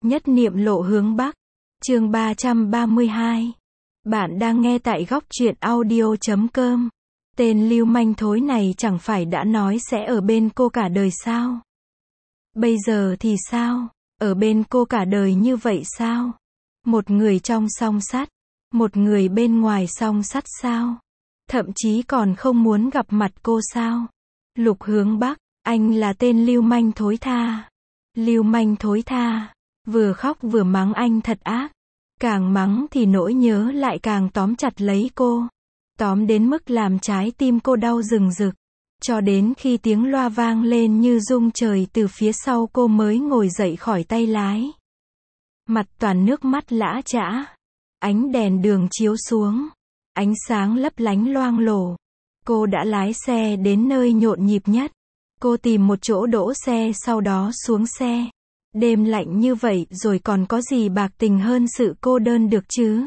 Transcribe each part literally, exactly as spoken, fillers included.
Nhất niệm lộ hướng Bắc. Chương ba trăm ba mươi hai. Bạn đang nghe tại góc truyện audio chấm com. Tên lưu manh thối này chẳng phải đã nói sẽ ở bên cô cả đời sao? Bây giờ thì sao? Ở bên cô cả đời như vậy sao? Một người trong song sắt, một người bên ngoài song sắt sao? Thậm chí còn không muốn gặp mặt cô sao? Lục Hướng Bắc, anh là tên lưu manh thối tha. Lưu manh thối tha. Vừa khóc vừa mắng anh thật ác. Càng mắng thì nỗi nhớ lại càng tóm chặt lấy cô. Tóm đến mức làm trái tim cô đau rừng rực. Cho đến khi tiếng loa vang lên như rung trời từ phía sau cô mới ngồi dậy khỏi tay lái. Mặt toàn nước mắt lã chã. Ánh đèn đường chiếu xuống. Ánh sáng lấp lánh loang lổ. Cô đã lái xe đến nơi nhộn nhịp nhất. Cô tìm một chỗ đỗ xe sau đó xuống xe. Đêm lạnh như vậy rồi còn có gì bạc tình hơn sự cô đơn được chứ?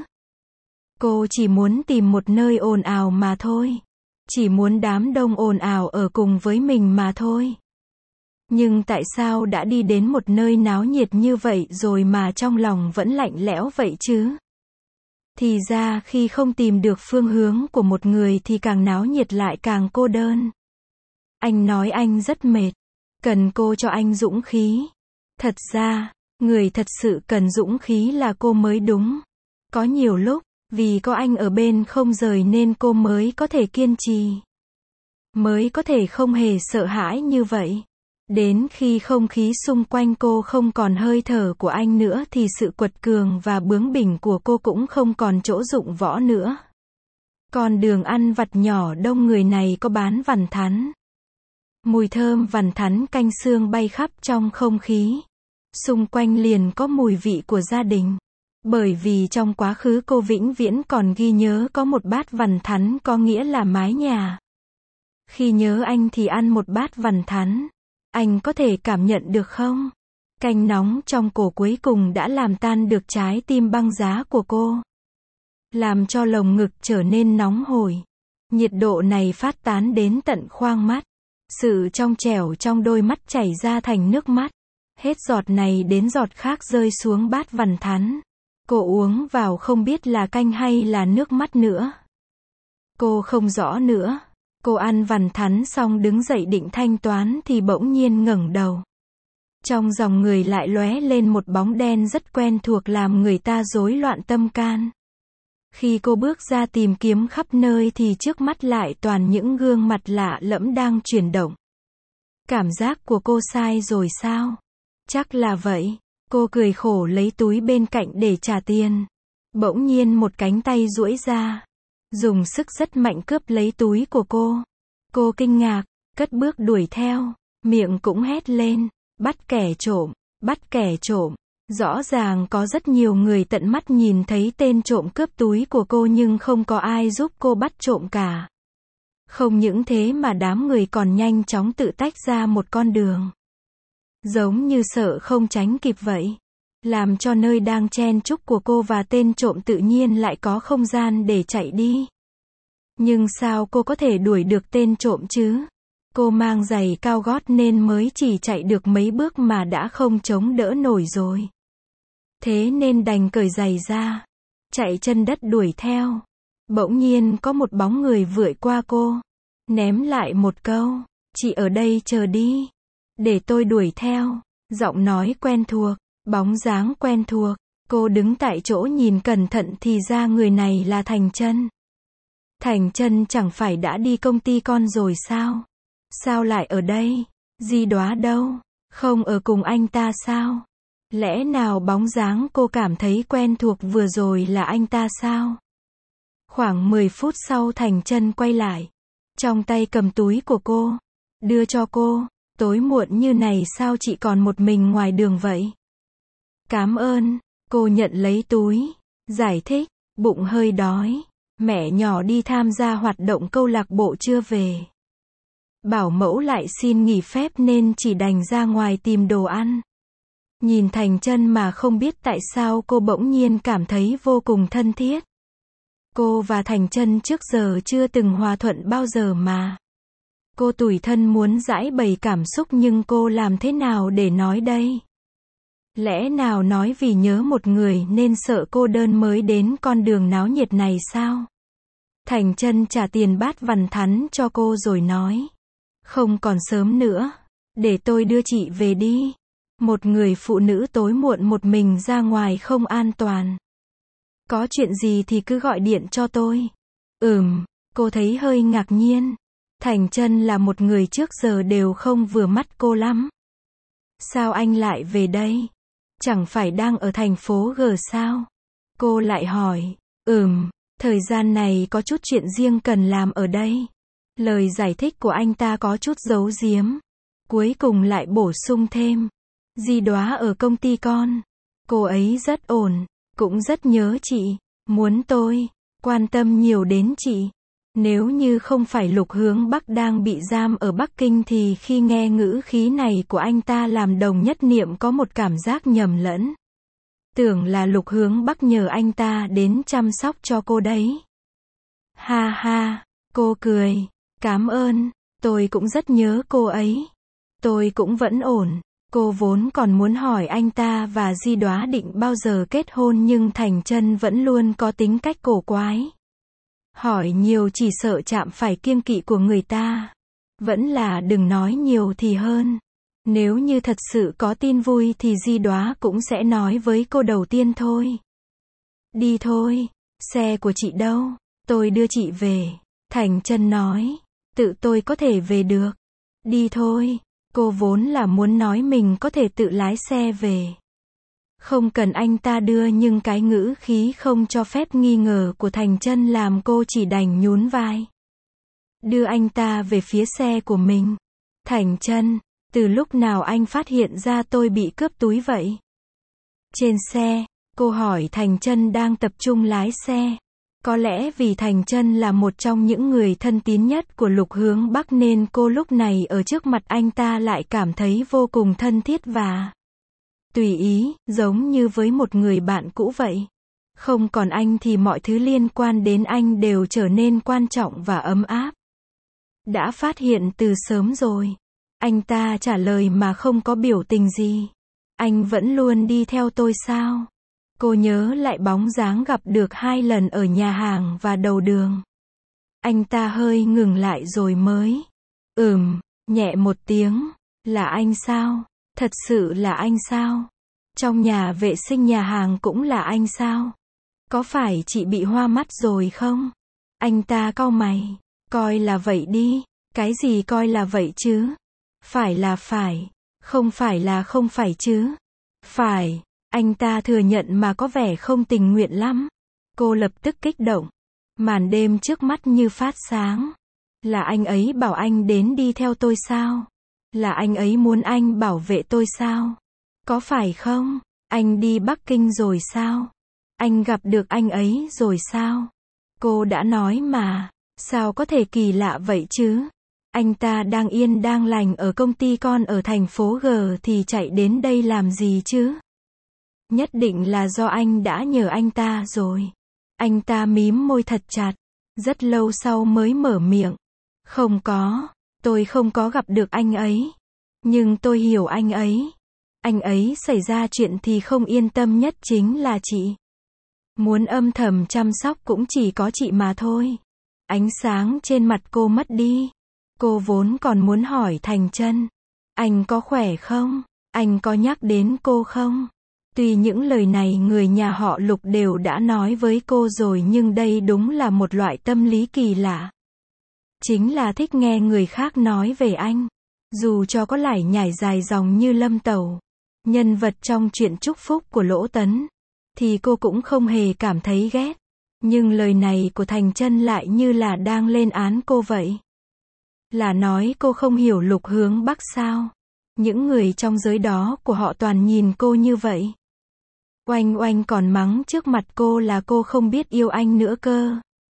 Cô chỉ muốn tìm một nơi ồn ào mà thôi. Chỉ muốn đám đông ồn ào ở cùng với mình mà thôi. Nhưng tại sao đã đi đến một nơi náo nhiệt như vậy rồi mà trong lòng vẫn lạnh lẽo vậy chứ? Thì ra khi không tìm được phương hướng của một người thì càng náo nhiệt lại càng cô đơn. Anh nói anh rất mệt. Cần cô cho anh dũng khí. Thật ra, người thật sự cần dũng khí là cô mới đúng. Có nhiều lúc, vì có anh ở bên không rời nên cô mới có thể kiên trì. Mới có thể không hề sợ hãi như vậy. Đến khi không khí xung quanh cô không còn hơi thở của anh nữa thì sự quật cường và bướng bỉnh của cô cũng không còn chỗ dụng võ nữa. Con đường ăn vặt nhỏ đông người này có bán vằn thắn. Mùi thơm vằn thắn canh xương bay khắp trong không khí. Xung quanh liền có mùi vị của gia đình. Bởi vì trong quá khứ cô vĩnh viễn còn ghi nhớ có một bát vằn thắn có nghĩa là mái nhà. Khi nhớ anh thì ăn một bát vằn thắn. Anh có thể cảm nhận được không? Canh nóng trong cổ cuối cùng đã làm tan được trái tim băng giá của cô. Làm cho lồng ngực trở nên nóng hổi. Nhiệt độ này phát tán đến tận khoang mắt. Sự trong trẻo trong đôi mắt chảy ra thành nước mắt. Hết giọt này đến giọt khác rơi xuống bát vằn thắn. Cô uống vào không biết là canh hay là nước mắt nữa. Cô không rõ nữa. Cô ăn vằn thắn xong đứng dậy định thanh toán thì bỗng nhiên ngẩng đầu. Trong dòng người lại lóe lên một bóng đen rất quen thuộc làm người ta rối loạn tâm can. Khi cô bước ra tìm kiếm khắp nơi thì trước mắt lại toàn những gương mặt lạ lẫm đang chuyển động. Cảm giác của cô sai rồi sao? Chắc là vậy. Cô cười khổ lấy túi bên cạnh để trả tiền. Bỗng nhiên một cánh tay duỗi ra. Dùng sức rất mạnh cướp lấy túi của cô. Cô kinh ngạc, cất bước đuổi theo. Miệng cũng hét lên. Bắt kẻ trộm, bắt kẻ trộm. Rõ ràng có rất nhiều người tận mắt nhìn thấy tên trộm cướp túi của cô nhưng không có ai giúp cô bắt trộm cả. Không những thế mà đám người còn nhanh chóng tự tách ra một con đường. Giống như sợ không tránh kịp vậy. Làm cho nơi đang chen chúc của cô và tên trộm tự nhiên lại có không gian để chạy đi. Nhưng sao cô có thể đuổi được tên trộm chứ? Cô mang giày cao gót nên mới chỉ chạy được mấy bước mà đã không chống đỡ nổi rồi. Thế nên đành cởi giày ra. Chạy chân đất đuổi theo. Bỗng nhiên có một bóng người vượt qua cô. Ném lại một câu. Chị ở đây chờ đi. Để tôi đuổi theo. Giọng nói quen thuộc. Bóng dáng quen thuộc. Cô đứng tại chỗ nhìn cẩn thận thì ra người này là Thành Chân. Thành Chân chẳng phải đã đi công ty con rồi sao? Sao lại ở đây? Di Đóa đâu? Không ở cùng anh ta sao? Lẽ nào bóng dáng cô cảm thấy quen thuộc vừa rồi là anh ta sao? Khoảng mười phút sau Thành Chân quay lại. Trong tay cầm túi của cô. Đưa cho cô. Tối muộn như này sao chị còn một mình ngoài đường vậy? Cảm ơn. Cô nhận lấy túi. Giải thích. Bụng hơi đói. Mẹ nhỏ đi tham gia hoạt động câu lạc bộ chưa về. Bảo mẫu lại xin nghỉ phép nên chỉ đành ra ngoài tìm đồ ăn. Nhìn Thành Chân mà không biết tại sao cô bỗng nhiên cảm thấy vô cùng thân thiết. Cô và Thành Chân trước giờ chưa từng hòa thuận bao giờ mà. Cô tủi thân muốn giãi bày cảm xúc nhưng cô làm thế nào để nói đây? Lẽ nào nói vì nhớ một người nên sợ cô đơn mới đến con đường náo nhiệt này sao? Thành Chân trả tiền bát vằn thắn cho cô rồi nói. Không còn sớm nữa. Để tôi đưa chị về đi. Một người phụ nữ tối muộn một mình ra ngoài không an toàn. Có chuyện gì thì cứ gọi điện cho tôi. Ừm, cô thấy hơi ngạc nhiên. Thành Chân là một người trước giờ đều không vừa mắt cô lắm. Sao anh lại về đây? Chẳng phải đang ở thành phố G sao? Cô lại hỏi. Ừm, thời gian này có chút chuyện riêng cần làm ở đây. Lời giải thích của anh ta có chút giấu giếm. Cuối cùng lại bổ sung thêm. Di Đóa ở công ty con. Cô ấy rất ổn, cũng rất nhớ chị. Muốn tôi quan tâm nhiều đến chị. Nếu như không phải Lục Hướng Bắc đang bị giam ở Bắc Kinh thì khi nghe ngữ khí này của anh ta làm Đồng Nhất Niệm có một cảm giác nhầm lẫn. Tưởng là Lục Hướng Bắc nhờ anh ta đến chăm sóc cho cô đấy. Ha ha, cô cười. Cảm ơn, tôi cũng rất nhớ cô ấy. Tôi cũng vẫn ổn. Cô vốn còn muốn hỏi anh ta và Di Đóa định bao giờ kết hôn nhưng Thành Chân vẫn luôn có tính cách cổ quái. Hỏi nhiều chỉ sợ chạm phải kiêng kỵ của người ta. Vẫn là đừng nói nhiều thì hơn. Nếu như thật sự có tin vui thì Di Đóa cũng sẽ nói với cô đầu tiên thôi. Đi thôi, xe của chị đâu? Tôi đưa chị về. Thành Chân nói, tự tôi có thể về được. Đi thôi. Cô vốn là muốn nói mình có thể tự lái xe về. Không cần anh ta đưa nhưng cái ngữ khí không cho phép nghi ngờ của Thành Chân làm cô chỉ đành nhún vai. Đưa anh ta về phía xe của mình. Thành Chân, từ lúc nào anh phát hiện ra tôi bị cướp túi vậy? Trên xe, cô hỏi Thành Chân đang tập trung lái xe. Có lẽ vì Thành Chân là một trong những người thân tín nhất của Lục Hướng Bắc nên cô lúc này ở trước mặt anh ta lại cảm thấy vô cùng thân thiết và tùy ý, giống như với một người bạn cũ vậy. Không còn anh thì mọi thứ liên quan đến anh đều trở nên quan trọng và ấm áp. Đã phát hiện từ sớm rồi. Anh ta trả lời mà không có biểu tình gì. Anh vẫn luôn đi theo tôi sao? Cô nhớ lại bóng dáng gặp được hai lần ở nhà hàng và đầu đường. Anh ta hơi ngừng lại rồi mới. Ừm, nhẹ một tiếng. Là anh sao? Thật sự là anh sao? Trong nhà vệ sinh nhà hàng cũng là anh sao? Có phải chị bị hoa mắt rồi không? Anh ta cau mày. Coi là vậy đi. Cái gì coi là vậy chứ? Phải là phải. Không phải là không phải chứ? Phải. Anh ta thừa nhận mà có vẻ không tình nguyện lắm. Cô lập tức kích động. Màn đêm trước mắt như phát sáng. Là anh ấy bảo anh đến đi theo tôi sao? Là anh ấy muốn anh bảo vệ tôi sao? Có phải không? Anh đi Bắc Kinh rồi sao? Anh gặp được anh ấy rồi sao? Cô đã nói mà. Sao có thể kỳ lạ vậy chứ? Anh ta đang yên đang lành ở công ty con ở thành phố G thì chạy đến đây làm gì chứ? Nhất định là do anh đã nhờ anh ta rồi. Anh ta mím môi thật chặt. Rất lâu sau mới mở miệng. Không có. Tôi không có gặp được anh ấy. Nhưng tôi hiểu anh ấy. Anh ấy xảy ra chuyện thì không yên tâm nhất chính là chị. Muốn âm thầm chăm sóc cũng chỉ có chị mà thôi. Ánh sáng trên mặt cô mất đi. Cô vốn còn muốn hỏi Thành Chân. Anh có khỏe không? Anh có nhắc đến cô không? Tuy những lời này người nhà họ Lục đều đã nói với cô rồi nhưng đây đúng là một loại tâm lý kỳ lạ. Chính là thích nghe người khác nói về anh. Dù cho có lải nhải dài dòng như Lâm Tẩu, nhân vật trong chuyện chúc phúc của Lỗ Tấn, thì cô cũng không hề cảm thấy ghét. Nhưng lời này của Thành Chân lại như là đang lên án cô vậy. Là nói cô không hiểu Lục Hướng Bắc sao? Những người trong giới đó của họ toàn nhìn cô như vậy. Oanh oanh còn mắng trước mặt cô là cô không biết yêu anh nữa cơ.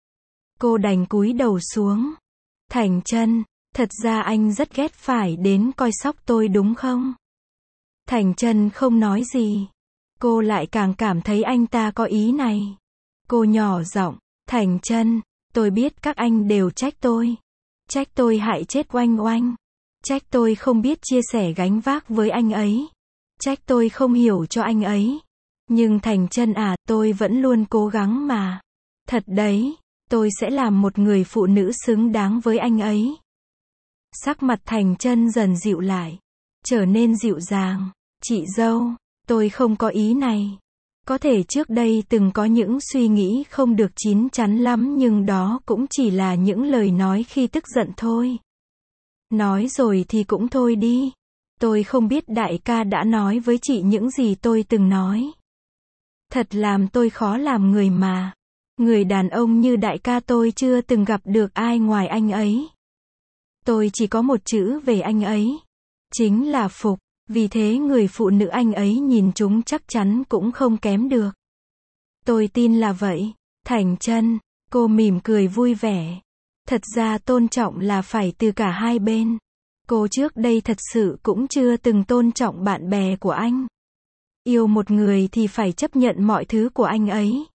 Cô đành cúi đầu xuống. Thành Chân, thật ra anh rất ghét phải đến coi sóc tôi đúng không? Thành Chân không nói gì. Cô lại càng cảm thấy anh ta có ý này. Cô nhỏ giọng, Thành Chân, tôi biết các anh đều trách tôi. Trách tôi hại chết Oanh Oanh. Trách tôi không biết chia sẻ gánh vác với anh ấy. Trách tôi không hiểu cho anh ấy. Nhưng Thành Chân à, tôi vẫn luôn cố gắng mà. Thật đấy, tôi sẽ làm một người phụ nữ xứng đáng với anh ấy. Sắc mặt Thành Chân dần dịu lại, trở nên dịu dàng. Chị dâu, tôi không có ý này. Có thể trước đây từng có những suy nghĩ không được chín chắn lắm, nhưng đó cũng chỉ là những lời nói khi tức giận thôi. Nói rồi thì cũng thôi đi. Tôi không biết đại ca đã nói với chị những gì tôi từng nói. Thật làm tôi khó làm người mà. Người đàn ông như đại ca tôi chưa từng gặp được ai ngoài anh ấy. Tôi chỉ có một chữ về anh ấy. Chính là phục. Vì thế người phụ nữ anh ấy nhìn chúng chắc chắn cũng không kém được. Tôi tin là vậy. Thành Chân, cô mỉm cười vui vẻ. Thật ra tôn trọng là phải từ cả hai bên. Cô trước đây thật sự cũng chưa từng tôn trọng bạn bè của anh. Yêu một người thì phải chấp nhận mọi thứ của anh ấy.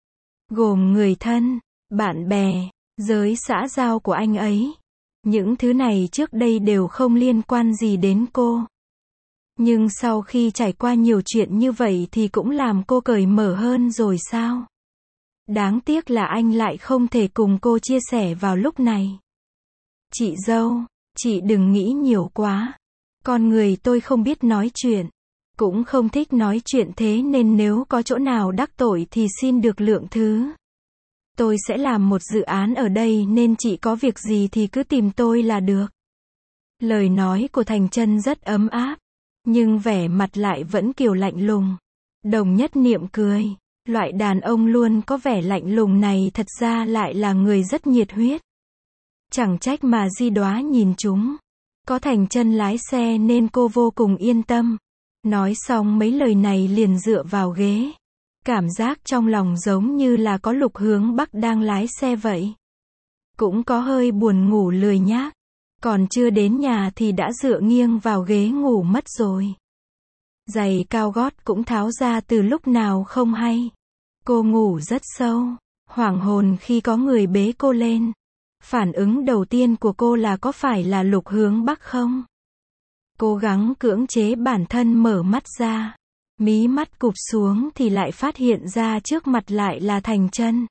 Gồm người thân, bạn bè, giới xã giao của anh ấy. Những thứ này trước đây đều không liên quan gì đến cô. Nhưng sau khi trải qua nhiều chuyện như vậy thì cũng làm cô cởi mở hơn rồi sao? Đáng tiếc là anh lại không thể cùng cô chia sẻ vào lúc này. Chị dâu, chị đừng nghĩ nhiều quá. Con người tôi không biết nói chuyện. Cũng không thích nói chuyện, thế nên nếu có chỗ nào đắc tội thì xin được lượng thứ. Tôi sẽ làm một dự án ở đây nên chị có việc gì thì cứ tìm tôi là được. Lời nói của Thành Chân rất ấm áp. Nhưng vẻ mặt lại vẫn kiểu lạnh lùng. Đồng Nhất Niệm cười. Loại đàn ông luôn có vẻ lạnh lùng này thật ra lại là người rất nhiệt huyết. Chẳng trách mà Di Đoá nhìn chúng. Có Thành Chân lái xe nên cô vô cùng yên tâm. Nói xong mấy lời này liền dựa vào ghế. Cảm giác trong lòng giống như là có Lục Hướng Bắc đang lái xe vậy. Cũng có hơi buồn ngủ lười nhác. Còn chưa đến nhà thì đã dựa nghiêng vào ghế ngủ mất rồi. Giày cao gót cũng tháo ra từ lúc nào không hay. Cô ngủ rất sâu, hoảng hồn khi có người bế cô lên. Phản ứng đầu tiên của cô là có phải là Lục Hướng Bắc không? Cố gắng cưỡng chế bản thân mở mắt ra. Mí mắt cụp xuống thì lại phát hiện ra trước mặt lại là Thành Chân.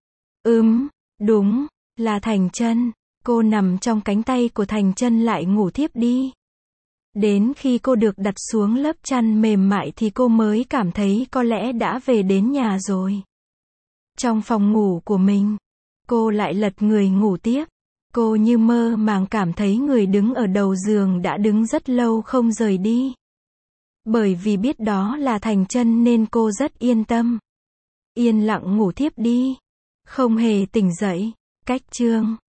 Ừm, đúng, là Thành Chân. Cô nằm trong cánh tay của Thành Chân lại ngủ thiếp đi. Đến khi cô được đặt xuống lớp chăn mềm mại thì cô mới cảm thấy có lẽ đã về đến nhà rồi. Trong phòng ngủ của mình, cô lại lật người ngủ tiếp. Cô như mơ màng cảm thấy người đứng ở đầu giường đã đứng rất lâu không rời đi. Bởi vì biết đó là Thành Chân nên cô rất yên tâm. Yên lặng ngủ thiếp đi. Không hề tỉnh dậy. Cách chương